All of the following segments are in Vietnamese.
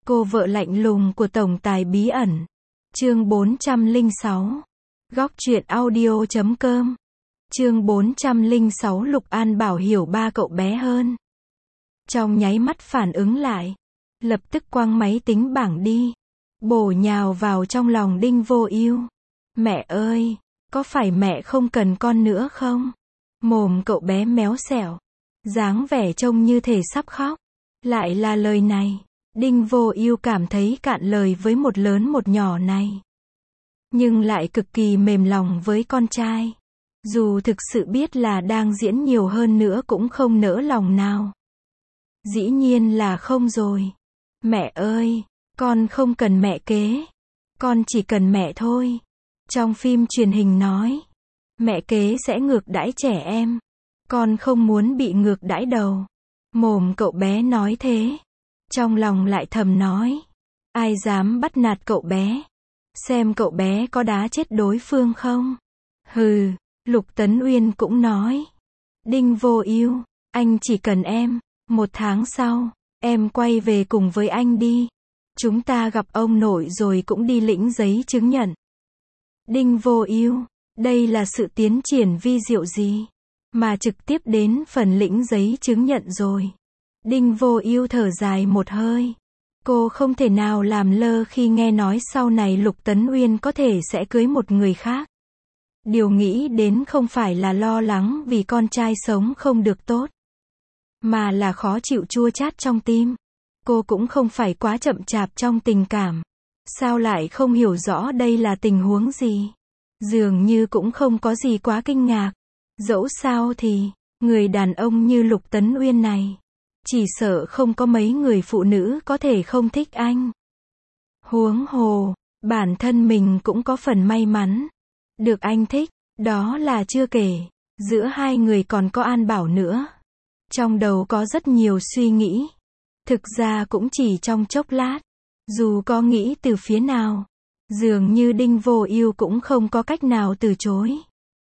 Cô vợ lạnh lùng của tổng tài bí ẩn. Chương 406. Góc truyện audio.com. Chương 406. Lục An Bảo hiểu ba cậu bé hơn. Trong nháy mắt phản ứng lại, lập tức quăng máy tính bảng đi, bổ nhào vào trong lòng Đinh Vô Ưu. Mẹ ơi, có phải mẹ không cần con nữa không? Mồm cậu bé méo xẻo, dáng vẻ trông như thể sắp khóc. Lại là lời này. Đinh Vô Ưu cảm thấy cạn lời với một lớn một nhỏ này. Nhưng lại cực kỳ mềm lòng với con trai. Dù thực sự biết là đang diễn nhiều hơn nữa cũng không nỡ lòng nào. Dĩ nhiên là không rồi. Mẹ ơi, con không cần mẹ kế. Con chỉ cần mẹ thôi. Trong phim truyền hình nói, mẹ kế sẽ ngược đãi trẻ em. Con không muốn bị ngược đãi đâu. Mồm cậu bé nói thế. Trong lòng lại thầm nói, ai dám bắt nạt cậu bé? Xem cậu bé có đá chết đối phương không? Hừ, Lục Tấn Uyên cũng nói. Đinh Vô Ưu, anh chỉ cần em. 1 tháng sau, em quay về cùng với anh đi. Chúng ta gặp ông nội rồi cũng đi lĩnh giấy chứng nhận. Đinh Vô Ưu, đây là sự tiến triển vi diệu gì? Mà trực tiếp đến phần lĩnh giấy chứng nhận rồi. Đinh Vô Ưu thở dài một hơi. Cô không thể nào làm lơ khi nghe nói sau này Lục Tấn Uyên có thể sẽ cưới một người khác. Điều nghĩ đến không phải là lo lắng vì con trai sống không được tốt, mà là khó chịu chua chát trong tim. Cô cũng không phải quá chậm chạp trong tình cảm. Sao lại không hiểu rõ đây là tình huống gì? Dường như cũng không có gì quá kinh ngạc. Dẫu sao thì, người đàn ông như Lục Tấn Uyên này, chỉ sợ không có mấy người phụ nữ có thể không thích anh. Huống hồ, bản thân mình cũng có phần may mắn được anh thích, đó là chưa kể, giữa hai người còn có An Bảo nữa. Trong đầu có rất nhiều suy nghĩ. Thực ra cũng chỉ trong chốc lát, dù có nghĩ từ phía nào, dường như Đinh Vô Ưu cũng không có cách nào từ chối.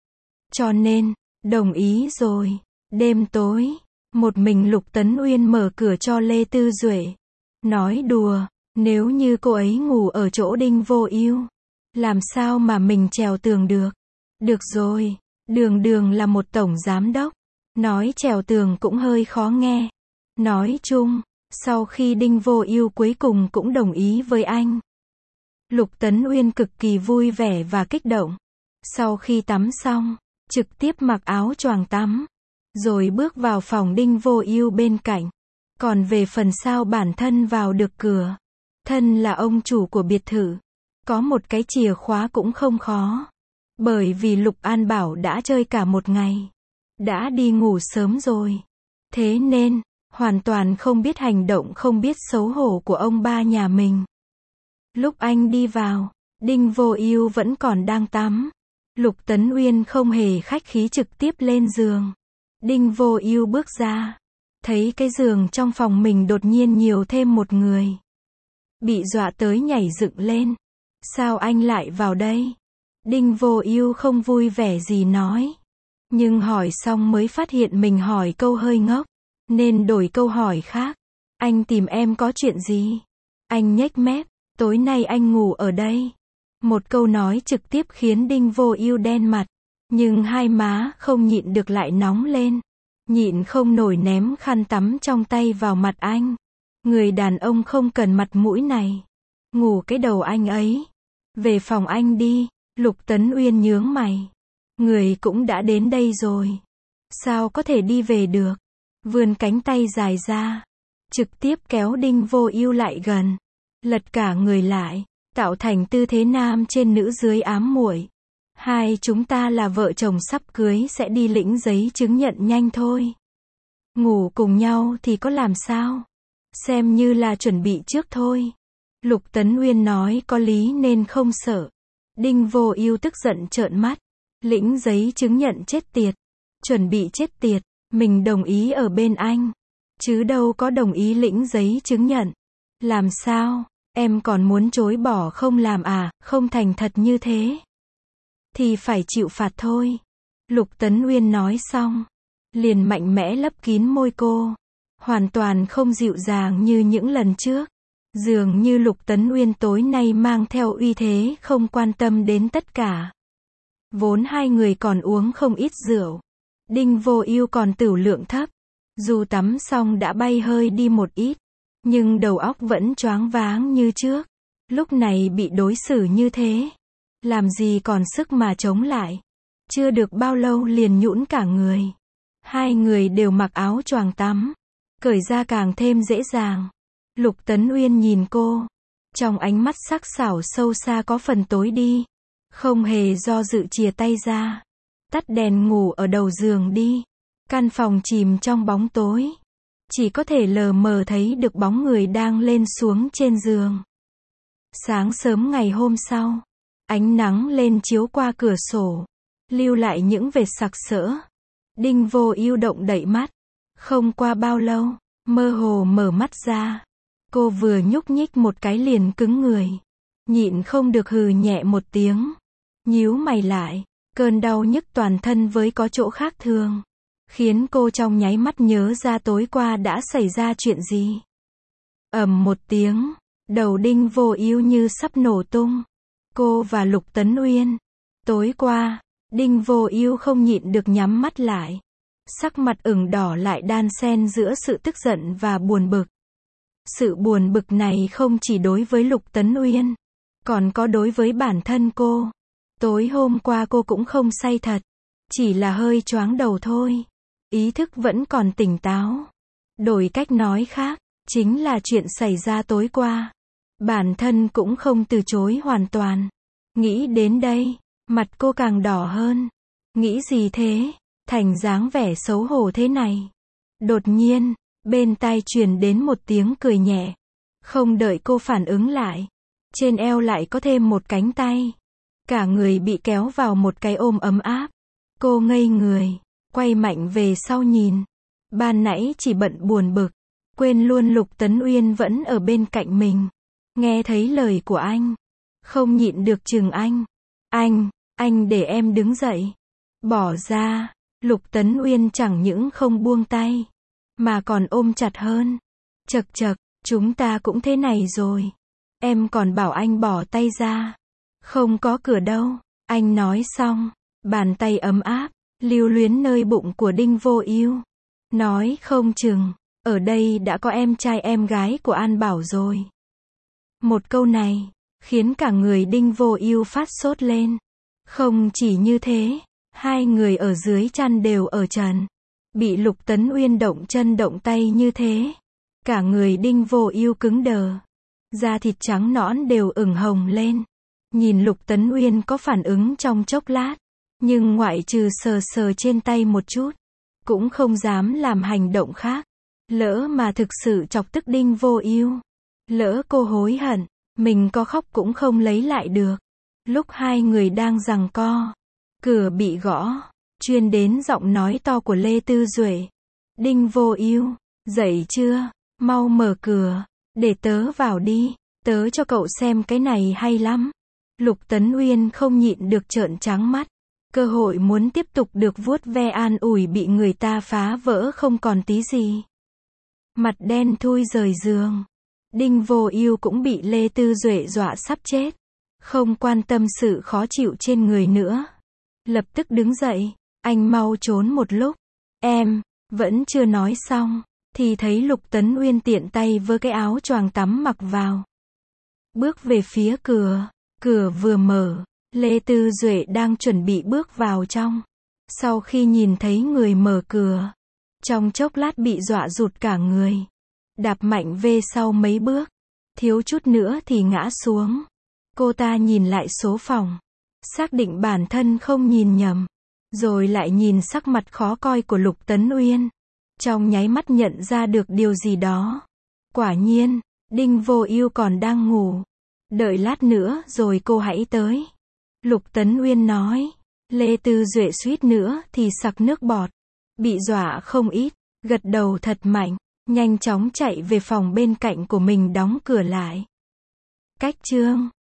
Cho nên, đồng ý rồi. Đêm tối, một mình Lục Tấn Uyên mở cửa cho Lê Tư Duệ. Nói đùa, nếu như cô ấy ngủ ở chỗ Đinh Vô Ưu, làm sao mà mình trèo tường được? Được rồi, Đường Đường là một tổng giám đốc, nói trèo tường cũng hơi khó nghe. Nói chung, sau khi Đinh Vô Ưu cuối cùng cũng đồng ý với anh, Lục Tấn Uyên cực kỳ vui vẻ và kích động. Sau khi tắm xong, trực tiếp mặc áo choàng tắm, rồi bước vào phòng Đinh Vô Ưu bên cạnh. Còn về phần sao bản thân vào được cửa, thân là ông chủ của biệt thự, có một cái chìa khóa cũng không khó. Bởi vì Lục An Bảo đã chơi cả một ngày, đã đi ngủ sớm rồi. Thế nên, hoàn toàn không biết hành động không biết xấu hổ của ông ba nhà mình. Lúc anh đi vào, Đinh Vô Ưu vẫn còn đang tắm. Lục Tấn Uyên không hề khách khí trực tiếp lên giường. Đinh Vô Ưu bước ra, thấy cái giường trong phòng mình đột nhiên nhiều thêm một người. Bị dọa tới nhảy dựng lên. Sao anh lại vào đây? Đinh Vô Ưu không vui vẻ gì nói. Nhưng hỏi xong mới phát hiện mình hỏi câu hơi ngốc, nên đổi câu hỏi khác. Anh tìm em có chuyện gì? Anh nhếch mép, tối nay anh ngủ ở đây. Một câu nói trực tiếp khiến Đinh Vô Ưu đen mặt, nhưng hai má không nhịn được lại nóng lên. Nhịn không nổi ném khăn tắm trong tay vào mặt anh. Người đàn ông không cần mặt mũi này. Ngủ cái đầu anh ấy. Về phòng anh đi. Lục Tấn Uyên nhướng mày. Người cũng đã đến đây rồi. Sao có thể đi về được? Vươn cánh tay dài ra, trực tiếp kéo Đinh Vô Ưu lại gần. Lật cả người lại, tạo thành tư thế nam trên nữ dưới ám muội. Hai chúng ta là vợ chồng sắp cưới sẽ đi lĩnh giấy chứng nhận nhanh thôi. Ngủ cùng nhau thì có làm sao? Xem như là chuẩn bị trước thôi. Lục Tấn Uyên nói có lý nên không sợ. Đinh Vô Ưu tức giận trợn mắt. Lĩnh giấy chứng nhận chết tiệt. Chuẩn bị chết tiệt. Mình đồng ý ở bên anh, chứ đâu có đồng ý lĩnh giấy chứng nhận. Làm sao? Em còn muốn chối bỏ không làm à? Không thành thật như thế thì phải chịu phạt thôi. Lục Tấn Uyên nói xong, liền mạnh mẽ lấp kín môi cô. Hoàn toàn không dịu dàng như những lần trước. Dường như Lục Tấn Uyên tối nay mang theo uy thế không quan tâm đến tất cả. Vốn hai người còn uống không ít rượu. Đinh Vô Ưu còn tửu lượng thấp. Dù tắm xong đã bay hơi đi một ít. Nhưng đầu óc vẫn choáng váng như trước. Lúc này bị đối xử như thế. Làm gì còn sức mà chống lại. Chưa được bao lâu liền nhũn cả người. Hai người đều mặc áo choàng tắm. Cởi ra càng thêm dễ dàng. Lục Tấn Uyên nhìn cô. Trong ánh mắt sắc sảo sâu xa có phần tối đi. Không hề do dự chìa tay ra. Tắt đèn ngủ ở đầu giường đi. Căn phòng chìm trong bóng tối. Chỉ có thể lờ mờ thấy được bóng người đang lên xuống trên giường. Sáng sớm ngày hôm sau. Ánh nắng lên chiếu qua cửa sổ. Lưu lại những vệt sặc sỡ. Đinh Vô Ưu động đậy mắt. Không qua bao lâu, mơ hồ mở mắt ra. Cô vừa nhúc nhích một cái liền cứng người. Nhịn không được hừ nhẹ một tiếng. Nhíu mày lại, cơn đau nhức toàn thân với có chỗ khác thường. Khiến cô trong nháy mắt nhớ ra tối qua đã xảy ra chuyện gì. Ầm một tiếng, đầu Đinh Vô Ưu như sắp nổ tung. Cô và Lục Tấn Uyên. Tối qua, Đinh Vô Ưu không nhịn được nhắm mắt lại. Sắc mặt ửng đỏ lại đan xen giữa sự tức giận và buồn bực. Sự buồn bực này không chỉ đối với Lục Tấn Uyên, còn có đối với bản thân cô. Tối hôm qua cô cũng không say thật, chỉ là hơi choáng đầu thôi. Ý thức vẫn còn tỉnh táo. Đổi cách nói khác, chính là chuyện xảy ra tối qua. Bản thân cũng không từ chối hoàn toàn. Nghĩ đến đây, mặt cô càng đỏ hơn. Nghĩ gì thế? Thành dáng vẻ xấu hổ thế này. Đột nhiên, bên tai truyền đến một tiếng cười nhẹ. Không đợi cô phản ứng lại. Trên eo lại có thêm một cánh tay. Cả người bị kéo vào một cái ôm ấm áp. Cô ngây người, quay mạnh về sau nhìn. Ban nãy chỉ bận buồn bực. Quên luôn Lục Tấn Uyên vẫn ở bên cạnh mình. Nghe thấy lời của anh. Không nhịn được chừng anh. Anh để em đứng dậy. Bỏ ra. Lục Tấn Uyên chẳng những không buông tay, mà còn ôm chặt hơn. Chậc chậc, chúng ta cũng thế này rồi. Em còn bảo anh bỏ tay ra. Không có cửa đâu. Anh nói xong, bàn tay ấm áp, lưu luyến nơi bụng của Đinh Vô Ưu. Nói không chừng, ở đây đã có em trai em gái của An Bảo rồi. Một câu này, khiến cả người Đinh Vô Ưu phát sốt lên. Không chỉ như thế, hai người ở dưới chăn đều ở trần. Bị Lục Tấn Uyên động chân động tay như thế. Cả người Đinh Vô Ưu cứng đờ. Da thịt trắng nõn đều ửng hồng lên. Nhìn Lục Tấn Uyên có phản ứng trong chốc lát. Nhưng ngoại trừ sờ sờ trên tay một chút. Cũng không dám làm hành động khác. Lỡ mà thực sự chọc tức Đinh Vô Ưu. Lỡ cô hối hận, mình có khóc cũng không lấy lại được. Lúc hai người đang giằng co. Cửa bị gõ, truyền đến giọng nói to của Lê Tư Duệ. Đinh Vô Ưu, dậy chưa? Mau mở cửa, để tớ vào đi, tớ cho cậu xem cái này hay lắm. Lục Tấn Uyên không nhịn được trợn trắng mắt. Cơ hội muốn tiếp tục được vuốt ve an ủi bị người ta phá vỡ không còn tí gì. Mặt đen thui rời giường. Đinh Vô Ưu cũng bị Lê Tư Duệ dọa sắp chết. Không quan tâm sự khó chịu trên người nữa. Lập tức đứng dậy, anh mau trốn một lúc. Em, vẫn chưa nói xong, thì thấy Lục Tấn Uyên tiện tay vơ cái áo choàng tắm mặc vào. Bước về phía cửa, cửa vừa mở, Lê Tư Duệ đang chuẩn bị bước vào trong. Sau khi nhìn thấy người mở cửa, trong chốc lát bị dọa rụt cả người. Đạp mạnh về sau mấy bước, thiếu chút nữa thì ngã xuống. Cô ta nhìn lại số phòng. Xác định bản thân không nhìn nhầm. Rồi lại nhìn sắc mặt khó coi của Lục Tấn Uyên. Trong nháy mắt nhận ra được điều gì đó. Quả nhiên, Đinh Vô Ưu còn đang ngủ. Đợi lát nữa rồi cô hãy tới. Lục Tấn Uyên nói. Lê Tư Duệ suýt nữa thì sặc nước bọt. Bị dọa không ít, gật đầu thật mạnh. Nhanh chóng chạy về phòng bên cạnh của mình đóng cửa lại. Cách chương